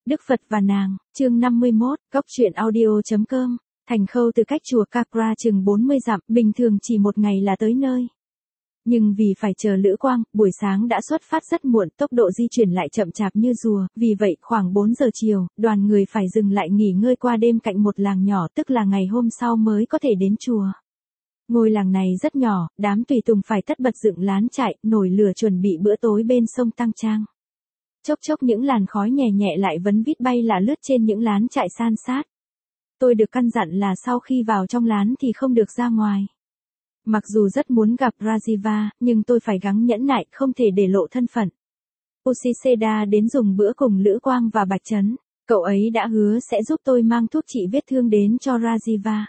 Đức Phật và nàng, chương 51, Cóc truyện audio.com, Thành Khâu từ cách chùa Capra chừng 40 dặm, bình thường chỉ một ngày là tới nơi. Nhưng vì phải chờ Lữ Quang, buổi sáng đã xuất phát rất muộn, tốc độ di chuyển lại chậm chạp như rùa, vì vậy khoảng 4 giờ chiều, đoàn người phải dừng lại nghỉ ngơi qua đêm cạnh một làng nhỏ, tức là ngày hôm sau mới có thể đến chùa. Ngôi làng này rất nhỏ, đám tùy tùng phải tất bật dựng lán trại, nổi lửa chuẩn bị bữa tối bên sông Tăng Trang. Chốc chốc những làn khói nhẹ nhẹ lại vấn vít bay là lướt trên những lán trại san sát. Tôi được căn dặn là sau khi vào trong lán thì không được ra ngoài. Mặc dù rất muốn gặp Rajiva, nhưng tôi phải gắng nhẫn nại, không thể để lộ thân phận. Pusiseda đến dùng bữa cùng Lữ Quang và Bạch Trấn. Cậu ấy đã hứa sẽ giúp tôi mang thuốc trị vết thương đến cho Rajiva.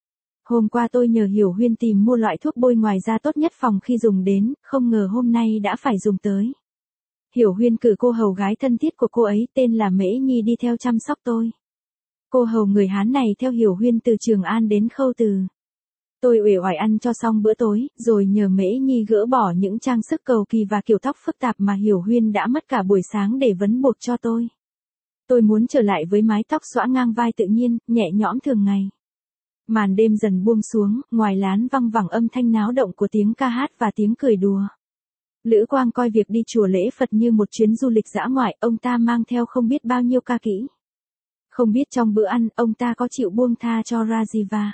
Hôm qua tôi nhờ Hiểu Huyên tìm mua loại thuốc bôi ngoài da tốt nhất phòng khi dùng đến, không ngờ hôm nay đã phải dùng tới. Hiểu Huyên cử cô hầu gái thân thiết của cô ấy tên là Mễ Nhi đi theo chăm sóc tôi. Cô hầu người Hán này theo Hiểu Huyên từ Trường An đến Khâu Từ. Tôi uể oải ăn cho xong bữa tối, rồi nhờ Mễ Nhi gỡ bỏ những trang sức cầu kỳ và kiểu tóc phức tạp mà Hiểu Huyên đã mất cả buổi sáng để vấn buộc cho tôi. Tôi muốn trở lại với mái tóc xõa ngang vai tự nhiên, nhẹ nhõm thường ngày. Màn đêm dần buông xuống, ngoài lán văng vẳng âm thanh náo động của tiếng ca hát và tiếng cười đùa. Lữ Quang coi việc đi chùa lễ Phật như một chuyến du lịch dã ngoại, ông ta mang theo không biết bao nhiêu ca kỹ. Không biết trong bữa ăn, ông ta có chịu buông tha cho Rajiva.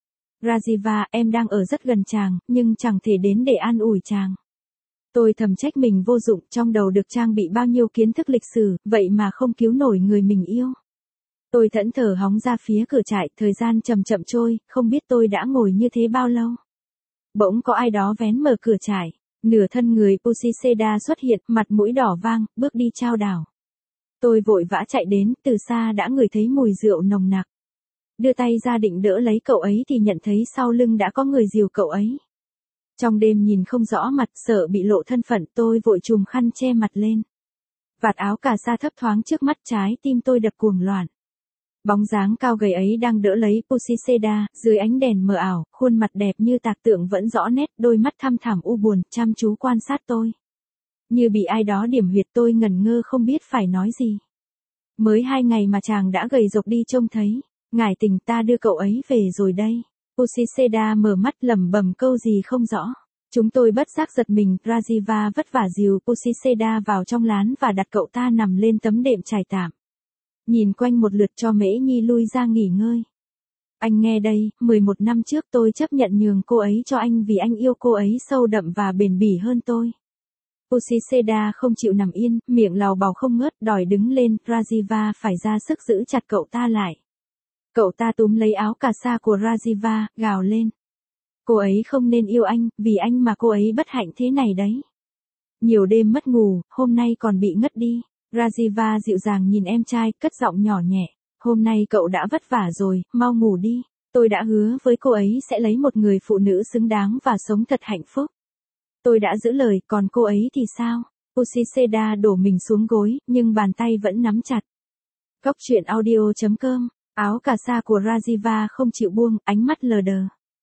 Rajiva, em đang ở rất gần chàng, nhưng chẳng thể đến để an ủi chàng. Tôi thầm trách mình vô dụng, trong đầu được trang bị bao nhiêu kiến thức lịch sử, vậy mà không cứu nổi người mình yêu. Tôi thẫn thờ hóng ra phía cửa trại, thời gian chậm chậm trôi, không biết tôi đã ngồi như thế bao lâu. Bỗng có ai đó vén mở cửa trại, nửa thân người Pusiseda xuất hiện, mặt mũi đỏ vang, bước đi chao đảo. Tôi vội vã chạy đến, từ xa đã ngửi thấy mùi rượu nồng nặc. Đưa tay ra định đỡ lấy cậu ấy thì nhận thấy sau lưng đã có người dìu cậu ấy. Trong đêm nhìn không rõ mặt, sợ bị lộ thân phận, tôi vội chùm khăn che mặt lên. Vạt áo cà sa thấp thoáng trước mắt, trái tim tôi đập cuồng loạn. Bóng dáng cao gầy ấy đang đỡ lấy Pusiseda, dưới ánh đèn mờ ảo, khuôn mặt đẹp như tạc tượng vẫn rõ nét, đôi mắt thăm thẳm u buồn, chăm chú quan sát tôi. Như bị ai đó điểm huyệt, tôi ngẩn ngơ không biết phải nói gì. Mới 2 ngày mà chàng đã gầy rộc đi trông thấy. Ngài tình, ta đưa cậu ấy về rồi đây. Pusiseda mở mắt lẩm bẩm câu gì không rõ. Chúng tôi bất giác giật mình, Rajiva vất vả dìu Pusiseda vào trong lán và đặt cậu ta nằm lên tấm đệm trải tạm. Nhìn quanh một lượt cho Mễ Nhi lui ra nghỉ ngơi. Anh nghe đây, 11 năm trước tôi chấp nhận nhường cô ấy cho anh vì anh yêu cô ấy sâu đậm và bền bỉ hơn tôi. Pusiseda không chịu nằm yên, miệng lào bào không ngớt, đòi đứng lên, Rajiva phải ra sức giữ chặt cậu ta lại. Cậu ta túm lấy áo cà sa của Rajiva, gào lên. Cô ấy không nên yêu anh, vì anh mà cô ấy bất hạnh thế này đấy. Nhiều đêm mất ngủ, hôm nay còn bị ngất đi. Rajiva dịu dàng nhìn em trai, cất giọng nhỏ nhẹ. Hôm nay cậu đã vất vả rồi, mau ngủ đi. Tôi đã hứa với cô ấy sẽ lấy một người phụ nữ xứng đáng và sống thật hạnh phúc. Tôi đã giữ lời, còn cô ấy thì sao? Pusiseda đổ mình xuống gối, nhưng bàn tay vẫn nắm chặt. Cóc truyện audio.com. Áo cà sa của Rajiva không chịu buông, ánh mắt lờ đờ.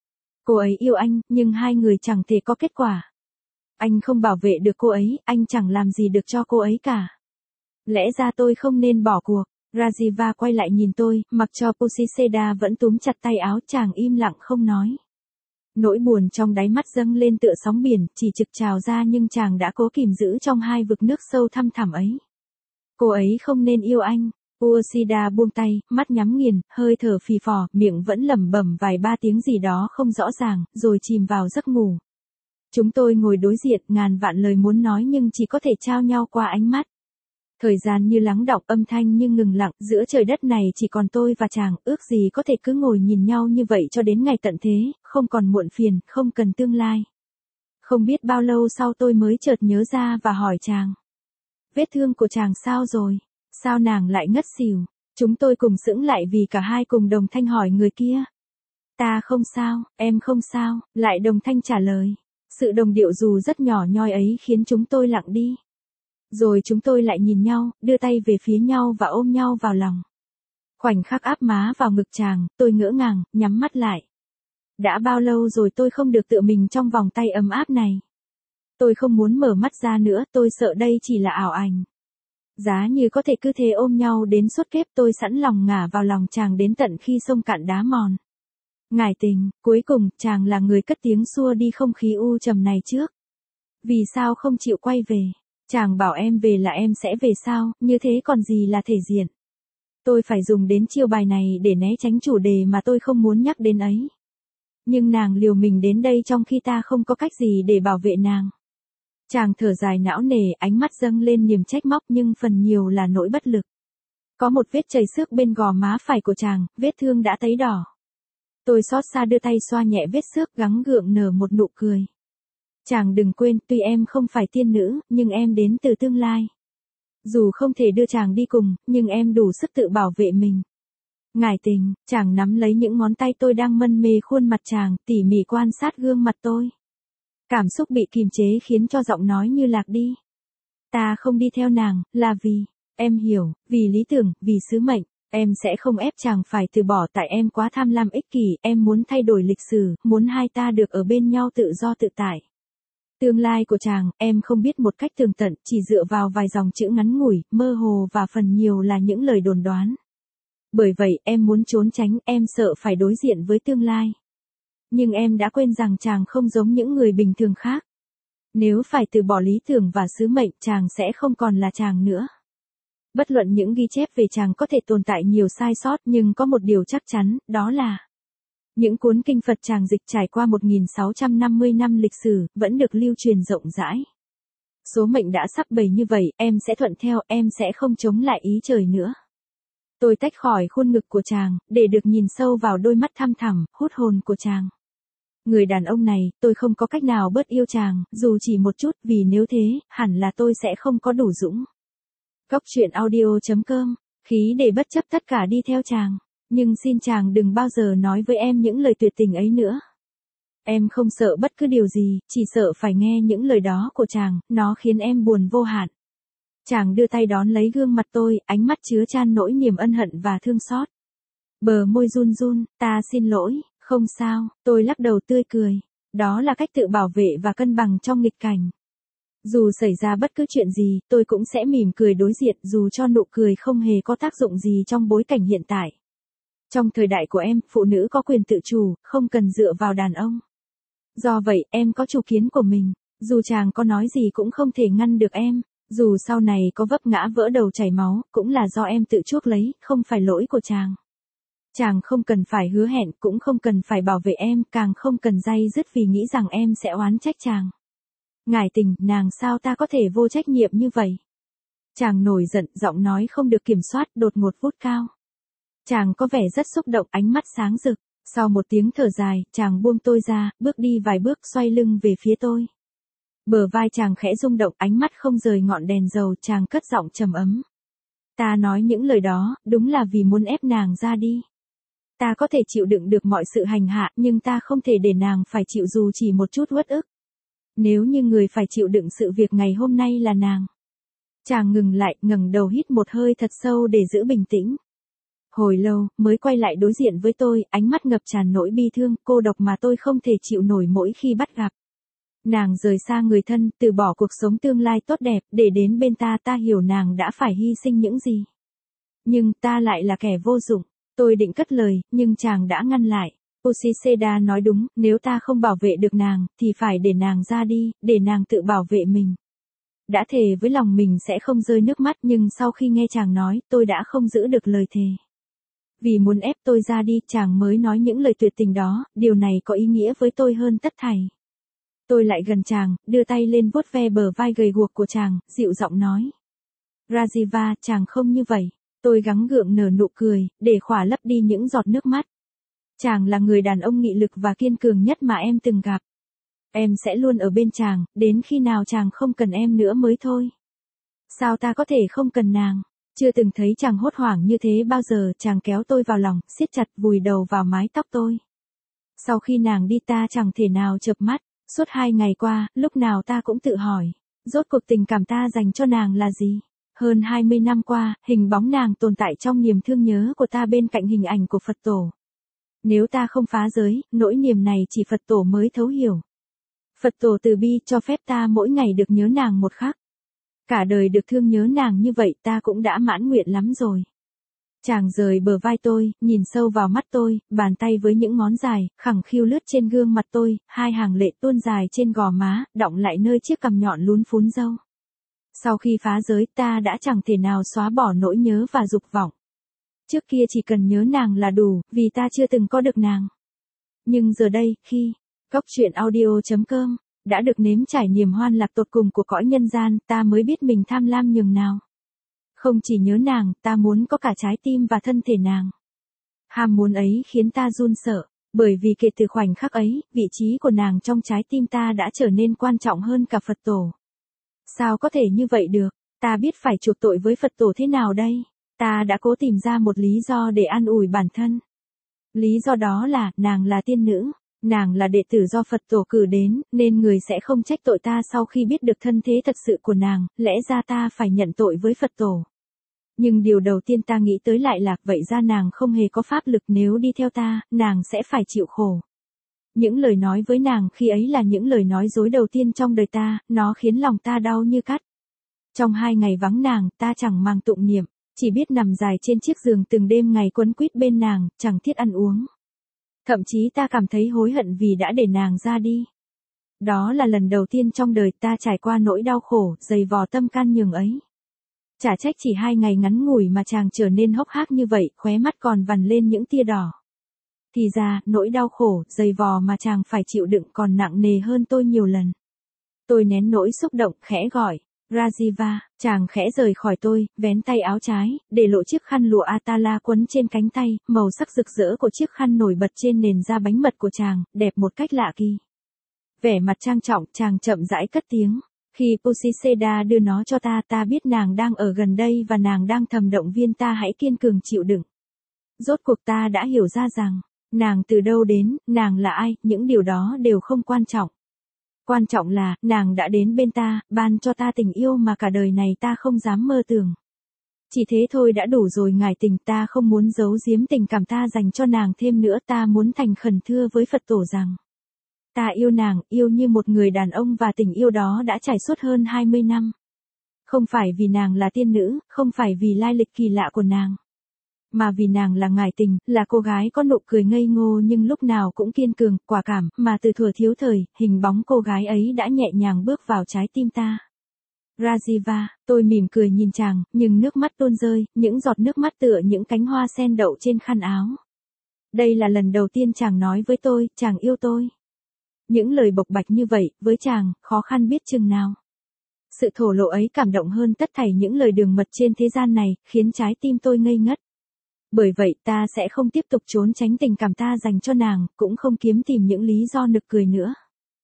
Cô ấy yêu anh, nhưng hai người chẳng thể có kết quả. Anh không bảo vệ được cô ấy, anh chẳng làm gì được cho cô ấy cả. Lẽ ra tôi không nên bỏ cuộc. Rajiva quay lại nhìn tôi, mặc cho Pusiseda vẫn túm chặt tay áo, chàng im lặng không nói. Nỗi buồn trong đáy mắt dâng lên tựa sóng biển, chỉ trực trào ra nhưng chàng đã cố kìm giữ trong hai vực nước sâu thăm thẳm ấy. Cô ấy không nên yêu anh. Pusiseda buông tay, mắt nhắm nghiền, hơi thở phì phò, miệng vẫn lẩm bẩm vài ba tiếng gì đó không rõ ràng, rồi chìm vào giấc ngủ. Chúng tôi ngồi đối diện, ngàn vạn lời muốn nói nhưng chỉ có thể trao nhau qua ánh mắt. Thời gian như lắng đọng, âm thanh như ngừng lặng, giữa trời đất này chỉ còn tôi và chàng, ước gì có thể cứ ngồi nhìn nhau như vậy cho đến ngày tận thế, không còn muộn phiền, không cần tương lai. Không biết bao lâu sau tôi mới chợt nhớ ra và hỏi chàng. Vết thương của chàng sao rồi? Sao nàng lại ngất xỉu? Chúng tôi cùng sững lại vì cả hai cùng đồng thanh hỏi người kia. Ta không sao, em không sao, lại đồng thanh trả lời. Sự đồng điệu dù rất nhỏ nhoi ấy khiến chúng tôi lặng đi. Rồi chúng tôi lại nhìn nhau, đưa tay về phía nhau và ôm nhau vào lòng. Khoảnh khắc áp má vào ngực chàng, tôi ngỡ ngàng, nhắm mắt lại. Đã bao lâu rồi tôi không được tựa mình trong vòng tay ấm áp này. Tôi không muốn mở mắt ra nữa, tôi sợ đây chỉ là ảo ảnh. Giá như có thể cứ thế ôm nhau đến suốt kiếp, tôi sẵn lòng ngả vào lòng chàng đến tận khi sông cạn đá mòn. Ngải tình, cuối cùng, chàng là người cất tiếng xua đi không khí u trầm này trước. Vì sao không chịu quay về? Chàng bảo em về là em sẽ về sao, như thế còn gì là thể diện. Tôi phải dùng đến chiêu bài này để né tránh chủ đề mà tôi không muốn nhắc đến ấy. Nhưng nàng liều mình đến đây trong khi ta không có cách gì để bảo vệ nàng. Chàng thở dài não nề, ánh mắt dâng lên niềm trách móc nhưng phần nhiều là nỗi bất lực. Có một vết chảy xước bên gò má phải của chàng, vết thương đã tấy đỏ. Tôi xót xa đưa tay xoa nhẹ vết xước, gắng gượng nở một nụ cười. Chàng đừng quên, tuy em không phải tiên nữ, nhưng em đến từ tương lai. Dù không thể đưa chàng đi cùng, nhưng em đủ sức tự bảo vệ mình. Ngải tình, chàng nắm lấy những ngón tay tôi đang mân mê khuôn mặt chàng, tỉ mỉ quan sát gương mặt tôi. Cảm xúc bị kìm chế khiến cho giọng nói như lạc đi. Ta không đi theo nàng, là vì, em hiểu, vì lý tưởng, vì sứ mệnh. Em sẽ không ép chàng phải từ bỏ tại em quá tham lam ích kỷ, em muốn thay đổi lịch sử, muốn hai ta được ở bên nhau tự do tự tại. Tương lai của chàng, em không biết một cách tường tận, chỉ dựa vào vài dòng chữ ngắn ngủi, mơ hồ và phần nhiều là những lời đồn đoán. Bởi vậy, em muốn trốn tránh, em sợ phải đối diện với tương lai. Nhưng em đã quên rằng chàng không giống những người bình thường khác. Nếu phải từ bỏ lý tưởng và sứ mệnh, chàng sẽ không còn là chàng nữa. Bất luận những ghi chép về chàng có thể tồn tại nhiều sai sót, nhưng có một điều chắc chắn, đó là những cuốn kinh Phật chàng dịch trải qua 1650 năm lịch sử, vẫn được lưu truyền rộng rãi. Số mệnh đã sắp bày như vậy, em sẽ thuận theo, em sẽ không chống lại ý trời nữa. Tôi tách khỏi khuôn ngực của chàng, để được nhìn sâu vào đôi mắt thăm thẳm, hút hồn của chàng. Người đàn ông này, tôi không có cách nào bớt yêu chàng, dù chỉ một chút, vì nếu thế, hẳn là tôi sẽ không có đủ dũng. Góc truyện audio.com, khí để bất chấp tất cả đi theo chàng. Nhưng xin chàng đừng bao giờ nói với em những lời tuyệt tình ấy nữa. Em không sợ bất cứ điều gì, chỉ sợ phải nghe những lời đó của chàng, nó khiến em buồn vô hạn. Chàng đưa tay đón lấy gương mặt tôi, ánh mắt chứa chan nỗi niềm ân hận và thương xót. Bờ môi run run, ta xin lỗi, không sao, tôi lắc đầu tươi cười. Đó là cách tự bảo vệ và cân bằng trong nghịch cảnh. Dù xảy ra bất cứ chuyện gì, tôi cũng sẽ mỉm cười đối diện, dù cho nụ cười không hề có tác dụng gì trong bối cảnh hiện tại. Trong thời đại của em, phụ nữ có quyền tự chủ, không cần dựa vào đàn ông. Do vậy, em có chủ kiến của mình. Dù chàng có nói gì cũng không thể ngăn được em. Dù sau này có vấp ngã vỡ đầu chảy máu, cũng là do em tự chuốc lấy, không phải lỗi của chàng. Chàng không cần phải hứa hẹn, cũng không cần phải bảo vệ em, càng không cần day dứt vì nghĩ rằng em sẽ oán trách chàng. Ngải tình, nàng sao ta có thể vô trách nhiệm như vậy? Chàng nổi giận, giọng nói không được kiểm soát, đột ngột vút cao. Chàng có vẻ rất xúc động, ánh mắt sáng rực. Sau một tiếng thở dài, chàng buông tôi ra, bước đi vài bước, xoay lưng về phía tôi. Bờ vai chàng khẽ rung động, ánh mắt không rời ngọn đèn dầu, chàng cất giọng trầm ấm. Ta nói những lời đó, đúng là vì muốn ép nàng ra đi. Ta có thể chịu đựng được mọi sự hành hạ, nhưng ta không thể để nàng phải chịu dù chỉ một chút uất ức. Nếu như người phải chịu đựng sự việc ngày hôm nay là nàng. Chàng ngừng lại, ngẩng đầu hít một hơi thật sâu để giữ bình tĩnh. Hồi lâu, mới quay lại đối diện với tôi, ánh mắt ngập tràn nỗi bi thương, cô độc mà tôi không thể chịu nổi mỗi khi bắt gặp. Nàng rời xa người thân, từ bỏ cuộc sống tương lai tốt đẹp, để đến bên ta, ta hiểu nàng đã phải hy sinh những gì. Nhưng ta lại là kẻ vô dụng. Tôi định cất lời, nhưng chàng đã ngăn lại. Ushida nói đúng, nếu ta không bảo vệ được nàng, thì phải để nàng ra đi, để nàng tự bảo vệ mình. Đã thề với lòng mình sẽ không rơi nước mắt, nhưng sau khi nghe chàng nói, tôi đã không giữ được lời thề. Vì muốn ép tôi ra đi, chàng mới nói những lời tuyệt tình đó, điều này có ý nghĩa với tôi hơn tất thảy. Tôi lại gần chàng, đưa tay lên vuốt ve bờ vai gầy guộc của chàng, dịu giọng nói. Rajiva, chàng không như vậy. Tôi gắng gượng nở nụ cười, để khỏa lấp đi những giọt nước mắt. Chàng là người đàn ông nghị lực và kiên cường nhất mà em từng gặp. Em sẽ luôn ở bên chàng, đến khi nào chàng không cần em nữa mới thôi. Sao ta có thể không cần nàng? Chưa từng thấy chàng hốt hoảng như thế bao giờ, chàng kéo tôi vào lòng, siết chặt vùi đầu vào mái tóc tôi. Sau khi nàng đi ta chẳng thể nào chợp mắt, suốt 2 ngày qua, lúc nào ta cũng tự hỏi, rốt cuộc tình cảm ta dành cho nàng là gì? Hơn 20 năm qua, hình bóng nàng tồn tại trong niềm thương nhớ của ta bên cạnh hình ảnh của Phật tổ. Nếu ta không phá giới, nỗi niềm này chỉ Phật tổ mới thấu hiểu. Phật tổ từ bi cho phép ta mỗi ngày được nhớ nàng một khắc. Cả đời được thương nhớ nàng như vậy ta cũng đã mãn nguyện lắm rồi. Chàng rời bờ vai tôi, nhìn sâu vào mắt tôi, bàn tay với những ngón dài, khẳng khiu lướt trên gương mặt tôi, hai hàng lệ tuôn dài trên gò má, đọng lại nơi chiếc cằm nhọn lún phún râu. Sau khi phá giới ta đã chẳng thể nào xóa bỏ nỗi nhớ và dục vọng. Trước kia chỉ cần nhớ nàng là đủ, vì ta chưa từng có được nàng. Nhưng giờ đây, khi Cóc truyện audio.com đã được nếm trải niềm hoan lạc tột cùng của cõi nhân gian, ta mới biết mình tham lam nhường nào. Không chỉ nhớ nàng, ta muốn có cả trái tim và thân thể nàng. Ham muốn ấy khiến ta run sợ, bởi vì kể từ khoảnh khắc ấy, vị trí của nàng trong trái tim ta đã trở nên quan trọng hơn cả Phật tổ. Sao có thể như vậy được? Ta biết phải chuộc tội với Phật tổ thế nào đây? Ta đã cố tìm ra một lý do để an ủi bản thân. Lý do đó là, nàng là tiên nữ, nàng là đệ tử do Phật tổ cử đến, nên người sẽ không trách tội ta sau khi biết được thân thế thật sự của nàng, lẽ ra ta phải nhận tội với Phật tổ. Nhưng điều đầu tiên ta nghĩ tới lại là, vậy ra nàng không hề có pháp lực, nếu đi theo ta, nàng sẽ phải chịu khổ. Những lời nói với nàng khi ấy là những lời nói dối đầu tiên trong đời ta, nó khiến lòng ta đau như cắt. Trong 2 ngày vắng nàng, ta chẳng màng tụng niệm, chỉ biết nằm dài trên chiếc giường từng đêm ngày quấn quýt bên nàng, chẳng thiết ăn uống. Thậm chí ta cảm thấy hối hận vì đã để nàng ra đi. Đó là lần đầu tiên trong đời ta trải qua nỗi đau khổ, dày vò tâm can nhường ấy. Chả trách chỉ 2 ngày ngắn ngủi mà chàng trở nên hốc hác như vậy, khóe mắt còn vằn lên những tia đỏ. Thì ra, nỗi đau khổ, dày vò mà chàng phải chịu đựng còn nặng nề hơn tôi nhiều lần. Tôi nén nỗi xúc động, khẽ gọi, Rajiva, chàng khẽ rời khỏi tôi, vén tay áo trái, để lộ chiếc khăn lụa Atala quấn trên cánh tay, màu sắc rực rỡ của chiếc khăn nổi bật trên nền da bánh mật của chàng, đẹp một cách lạ kỳ. Vẻ mặt trang trọng, chàng chậm rãi cất tiếng. Khi Pusiseda đưa nó cho ta, ta biết nàng đang ở gần đây và nàng đang thầm động viên ta hãy kiên cường chịu đựng. Rốt cuộc ta đã hiểu ra rằng, nàng từ đâu đến, nàng là ai, những điều đó đều không quan trọng. Quan trọng là, nàng đã đến bên ta, ban cho ta tình yêu mà cả đời này ta không dám mơ tưởng. Chỉ thế thôi đã đủ rồi ngài tình, ta không muốn giấu giếm tình cảm ta dành cho nàng thêm nữa, ta muốn thành khẩn thưa với Phật tổ rằng. Ta yêu nàng, yêu như một người đàn ông và tình yêu đó đã trải suốt hơn 20 năm. Không phải vì nàng là tiên nữ, không phải vì lai lịch kỳ lạ của nàng. Mà vì nàng là ngài tình, là cô gái có nụ cười ngây ngô nhưng lúc nào cũng kiên cường, quả cảm, mà từ thuở thiếu thời, hình bóng cô gái ấy đã nhẹ nhàng bước vào trái tim ta. Rajiva, tôi mỉm cười nhìn chàng, nhưng nước mắt tuôn rơi, những giọt nước mắt tựa những cánh hoa sen đậu trên khăn áo. Đây là lần đầu tiên chàng nói với tôi, chàng yêu tôi. Những lời bộc bạch như vậy, với chàng, khó khăn biết chừng nào. Sự thổ lộ ấy cảm động hơn tất thảy những lời đường mật trên thế gian này, khiến trái tim tôi ngây ngất. Bởi vậy ta sẽ không tiếp tục trốn tránh tình cảm ta dành cho nàng, cũng không kiếm tìm những lý do nực cười nữa.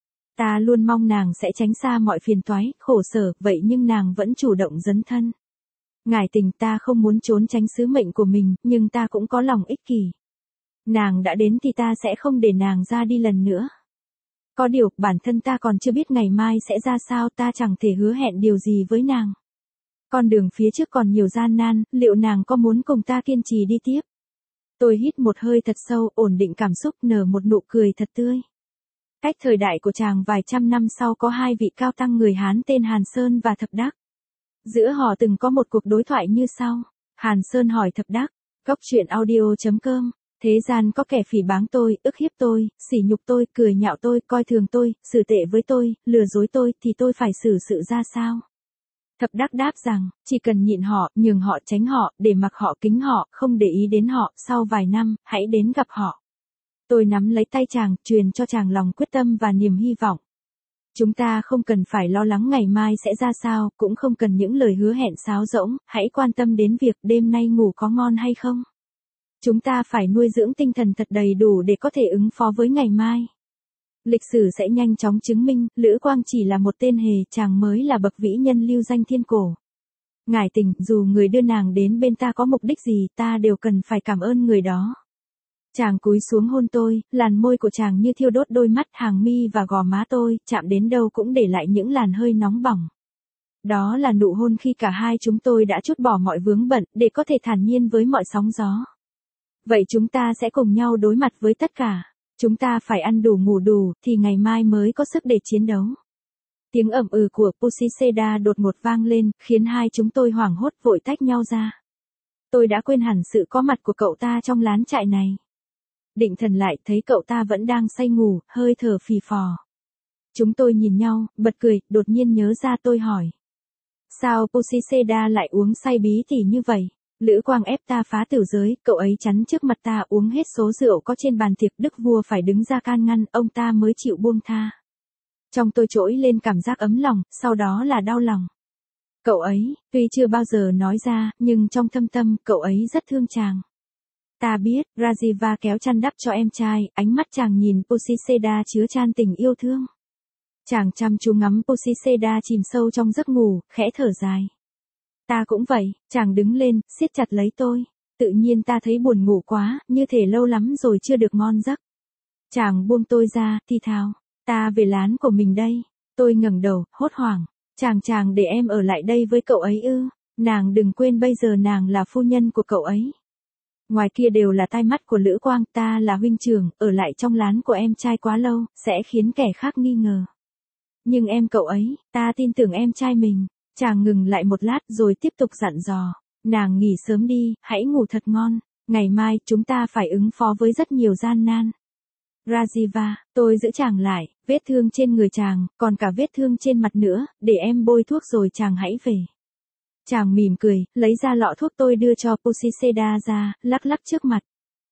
Ta luôn mong nàng sẽ tránh xa mọi phiền toái, khổ sở, vậy nhưng nàng vẫn chủ động dấn thân. Ngài tình, ta không muốn trốn tránh sứ mệnh của mình, nhưng ta cũng có lòng ích kỷ. Nàng đã đến thì ta sẽ không để nàng ra đi lần nữa. Có điều, bản thân ta còn chưa biết ngày mai sẽ ra sao, ta chẳng thể hứa hẹn điều gì với nàng. Con đường phía trước còn nhiều gian nan, liệu nàng có muốn cùng ta kiên trì đi tiếp? Tôi hít một hơi thật sâu, ổn định cảm xúc, nở một nụ cười thật tươi. Cách thời đại của chàng vài trăm năm sau có 2 vị cao tăng người Hán tên Hàn Sơn và Thập Đắc. Giữa họ từng có một cuộc đối thoại như sau. Hàn Sơn hỏi Thập Đắc, Cóc truyện audio.com. Thế gian có kẻ phỉ báng tôi, ức hiếp tôi, sỉ nhục tôi, cười nhạo tôi, coi thường tôi, xử tệ với tôi, lừa dối tôi, thì tôi phải xử sự ra sao? Thập Đắc đáp rằng, chỉ cần nhịn họ, nhường họ, tránh họ, để mặc họ, kính họ, không để ý đến họ, sau vài năm, hãy đến gặp họ. Tôi nắm lấy tay chàng, truyền cho chàng lòng quyết tâm và niềm hy vọng. Chúng ta không cần phải lo lắng ngày mai sẽ ra sao, cũng không cần những lời hứa hẹn sáo rỗng, hãy quan tâm đến việc đêm nay ngủ có ngon hay không. Chúng ta phải nuôi dưỡng tinh thần thật đầy đủ để có thể ứng phó với ngày mai. Lịch sử sẽ nhanh chóng chứng minh, Lữ Quang chỉ là một tên hề, chàng mới là bậc vĩ nhân lưu danh thiên cổ. Ngài tình, dù người đưa nàng đến bên ta có mục đích gì, ta đều cần phải cảm ơn người đó. Chàng cúi xuống hôn tôi, làn môi của chàng như thiêu đốt đôi mắt, hàng mi và gò má tôi, chạm đến đâu cũng để lại những làn hơi nóng bỏng. Đó là nụ hôn khi cả hai chúng tôi đã trút bỏ mọi vướng bận, để có thể thản nhiên với mọi sóng gió. Vậy chúng ta sẽ cùng nhau đối mặt với tất cả. Chúng ta phải ăn đủ ngủ đủ, thì ngày mai mới có sức để chiến đấu. Tiếng ầm ừ của Pussyceda đột ngột vang lên, khiến hai chúng tôi hoảng hốt vội tách nhau ra. Tôi đã quên hẳn sự có mặt của cậu ta trong lán trại này. Định thần lại thấy cậu ta vẫn đang say ngủ, hơi thở phì phò. Chúng tôi nhìn nhau, bật cười, đột nhiên nhớ ra tôi hỏi. Sao Pussyceda lại uống say bí tỉ như vậy? Lữ Quang ép ta phá tử giới, cậu ấy chắn trước mặt ta uống hết số rượu có trên bàn tiệc, đức vua phải đứng ra can ngăn, ông ta mới chịu buông tha. Trong tôi trỗi lên cảm giác ấm lòng, sau đó là đau lòng. Cậu ấy, tuy chưa bao giờ nói ra, nhưng trong thâm tâm, cậu ấy rất thương chàng. Ta biết, Rajiva kéo chăn đắp cho em trai, ánh mắt chàng nhìn Pussyceda chứa chan tình yêu thương. Chàng chăm chú ngắm Pussyceda chìm sâu trong giấc ngủ, khẽ thở dài. Ta cũng vậy, chàng đứng lên, siết chặt lấy tôi. Tự nhiên ta thấy buồn ngủ quá, như thể lâu lắm rồi chưa được ngon giấc. Chàng buông tôi ra, thì thào. Ta về lán của mình đây. Tôi ngẩng đầu, hốt hoảng. Chàng để em ở lại đây với cậu ấy ư. Nàng đừng quên bây giờ nàng là phu nhân của cậu ấy. Ngoài kia đều là tai mắt của Lữ Quang, ta là huynh trưởng, ở lại trong lán của em trai quá lâu, sẽ khiến kẻ khác nghi ngờ. Nhưng em cậu ấy, ta tin tưởng em trai mình. Chàng ngừng lại một lát rồi tiếp tục dặn dò. Nàng nghỉ sớm đi, hãy ngủ thật ngon. Ngày mai chúng ta phải ứng phó với rất nhiều gian nan. Rajiva, tôi giữ chàng lại, vết thương trên người chàng, còn cả vết thương trên mặt nữa, để em bôi thuốc rồi chàng hãy về. Chàng mỉm cười, lấy ra lọ thuốc tôi đưa cho Pussyceda ra, lắc lắc trước mặt.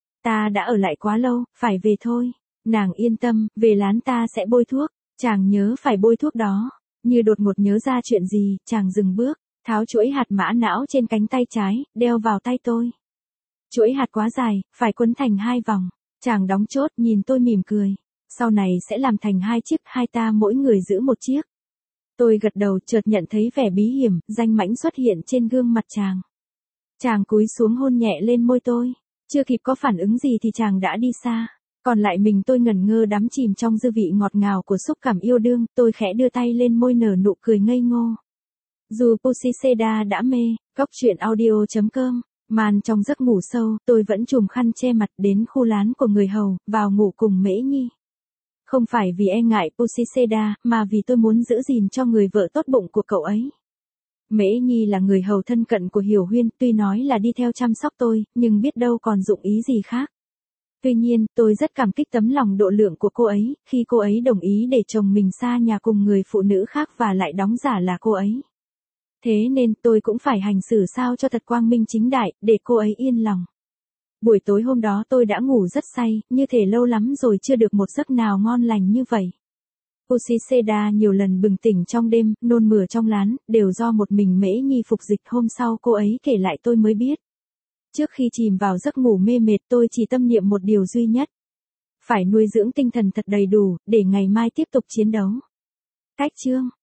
Ta đã ở lại quá lâu, phải về thôi. Nàng yên tâm, về lán ta sẽ bôi thuốc. Chàng nhớ phải bôi thuốc đó. Như đột ngột nhớ ra chuyện gì, chàng dừng bước, tháo chuỗi hạt mã não trên cánh tay trái, đeo vào tay tôi. Chuỗi hạt quá dài, phải quấn thành 2 vòng. Chàng đóng chốt, nhìn tôi mỉm cười. Sau này sẽ làm thành 2 chiếc, hai ta mỗi người giữ 1 chiếc. Tôi gật đầu, chợt nhận thấy vẻ bí hiểm, danh mãnh xuất hiện trên gương mặt chàng. Chàng cúi xuống hôn nhẹ lên môi tôi. Chưa kịp có phản ứng gì thì chàng đã đi xa. Còn lại mình tôi ngẩn ngơ đắm chìm trong dư vị ngọt ngào của xúc cảm yêu đương, tôi khẽ đưa tay lên môi nở nụ cười ngây ngô. Dù Pussyceda đã mê, góc truyện audio.com, màn trong giấc ngủ sâu, tôi vẫn trùm khăn che mặt đến khu lán của người hầu, vào ngủ cùng Mễ Nhi. Không phải vì e ngại Pussyceda, mà vì tôi muốn giữ gìn cho người vợ tốt bụng của cậu ấy. Mễ Nhi là người hầu thân cận của Hiểu Huyên, tuy nói là đi theo chăm sóc tôi, nhưng biết đâu còn dụng ý gì khác. Tuy nhiên, tôi rất cảm kích tấm lòng độ lượng của cô ấy, khi cô ấy đồng ý để chồng mình xa nhà cùng người phụ nữ khác và lại đóng giả là cô ấy. Thế nên tôi cũng phải hành xử sao cho thật quang minh chính đại, để cô ấy yên lòng. Buổi tối hôm đó tôi đã ngủ rất say, như thể lâu lắm rồi chưa được một giấc nào ngon lành như vậy. Pussyceda nhiều lần bừng tỉnh trong đêm, nôn mửa trong lán, đều do một mình Mễ Nhi phục dịch. Hôm sau cô ấy kể lại tôi mới biết. Trước khi chìm vào giấc ngủ mê mệt tôi chỉ tâm niệm một điều duy nhất. Phải nuôi dưỡng tinh thần thật đầy đủ, để ngày mai tiếp tục chiến đấu. Cách chương